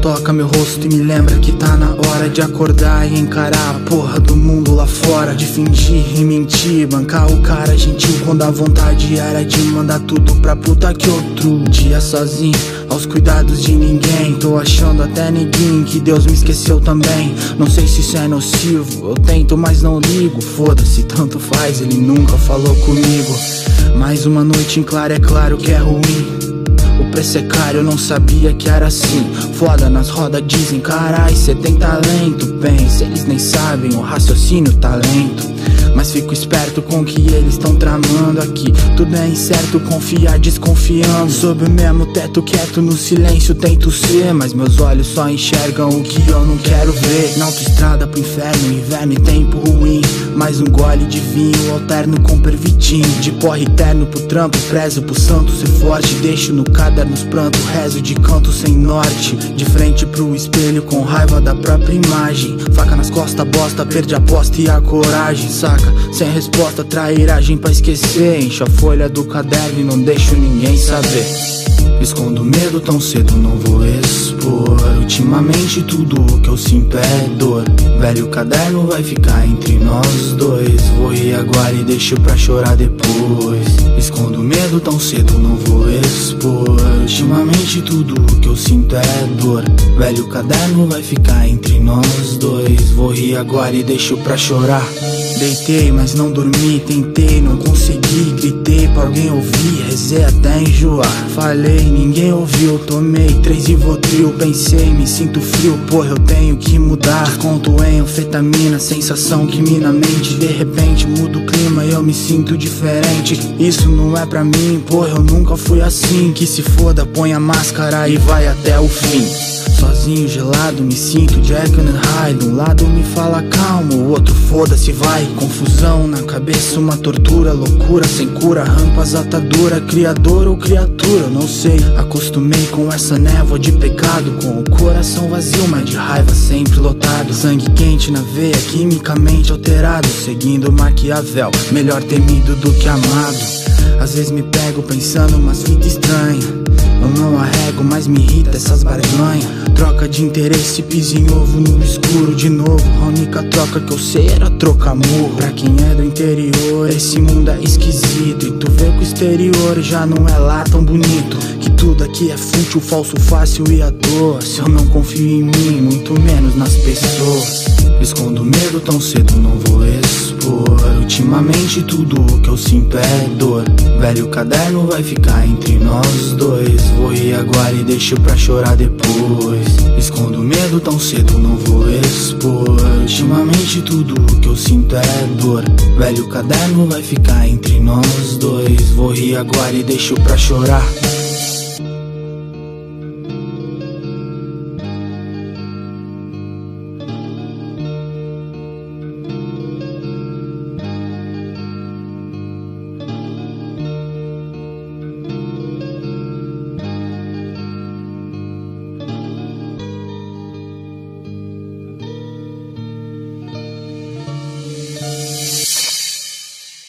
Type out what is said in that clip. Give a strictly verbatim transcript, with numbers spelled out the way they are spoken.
toca meu rosto e me lembra que tá na hora de acordar e encarar a porra do mundo lá fora. De fingir e mentir, bancar o cara gentil quando a vontade era de mandar tudo pra puta que outro dia sozinho, aos cuidados de ninguém. Tô achando até neguinho que Deus me esqueceu também. Não sei se isso é nocivo, eu tento mas não ligo. Foda-se, tanto faz, ele nunca falou comigo. Mais uma noite em claro, é claro que é ruim. O preço é caro, eu não sabia que era assim. Foda nas rodas dizem, carai, cê tem talento. Pensa, eles nem sabem o raciocínio, talento. Mas fico esperto com o que eles estão tramando aqui. Tudo é incerto, confiar desconfiando. Sob o mesmo teto, quieto no silêncio tento ser, mas meus olhos só enxergam o que eu não quero ver. Na autoestrada pro inferno, inverno e tempo ruim. Mais um gole de vinho, alterno com pervitinho. De porre eterno pro trampo, prezo pro santo ser forte. Deixo no cadernos pranto, rezo de canto sem norte. De frente pro espelho com raiva da própria imagem. Faca nas costas, bosta, perde a aposta e a coragem, saca? Sem resposta, trairagem pra esquecer. Encho a folha do caderno e não deixo ninguém saber. Escondo medo tão cedo, não vou expor. Ultimamente tudo o que eu sinto é dor. Velho caderno vai ficar entre nós dois. Vou rir agora e deixo pra chorar depois. Escondo medo tão cedo, não vou expor. Ultimamente tudo o que eu sinto é dor. Velho caderno vai ficar entre nós dois. Vou rir agora e deixo pra chorar. Deitei, mas não dormi, tentei, não consegui. Gritei pra alguém ouvir, rezei até enjoar. Falei, ninguém ouviu, tomei três Rivotril. Pensei, me sinto frio, porra, eu tenho que mudar. Desconto em anfetamina, sensação que mina a mente. De repente muda o clima e eu me sinto diferente. Isso não é pra mim, porra, eu nunca fui assim. Que se foda, põe a máscara e vai até o fim. Sozinho, gelado, me sinto Jekyll and Hyde. Um lado me fala calma, o outro foda-se vai. Confusão na cabeça, uma tortura, loucura sem cura, rampas, atadura, criador ou criatura, eu não sei. Acostumei com essa névoa de pecado, com o coração vazio, mas de raiva sempre lotado. Sangue quente na veia, quimicamente alterado, seguindo Maquiavel, melhor temido do que amado. Às vezes me pego pensando umas fitas estranhas. Eu não arrego, mas me irrita essas barganhas. Troca de interesse, piso em ovo no escuro de novo. A única troca que eu sei era trocar murro. Pra quem é do interior, esse mundo é esquisito. E tu vê que o exterior já não é lá tão bonito. Que tudo aqui é fútil, falso, fácil e à toa. Se eu não confio em mim, muito menos nas pessoas. Escondo medo tão cedo, não vou expor. Ultimamente tudo o que eu sinto é dor. Velho caderno vai ficar entre nós dois. Vou rir agora e deixo pra chorar depois. Escondo medo tão cedo, não vou expor. Ultimamente tudo o que eu sinto é dor. Velho caderno vai ficar entre nós dois. Vou rir agora e deixo pra chorar.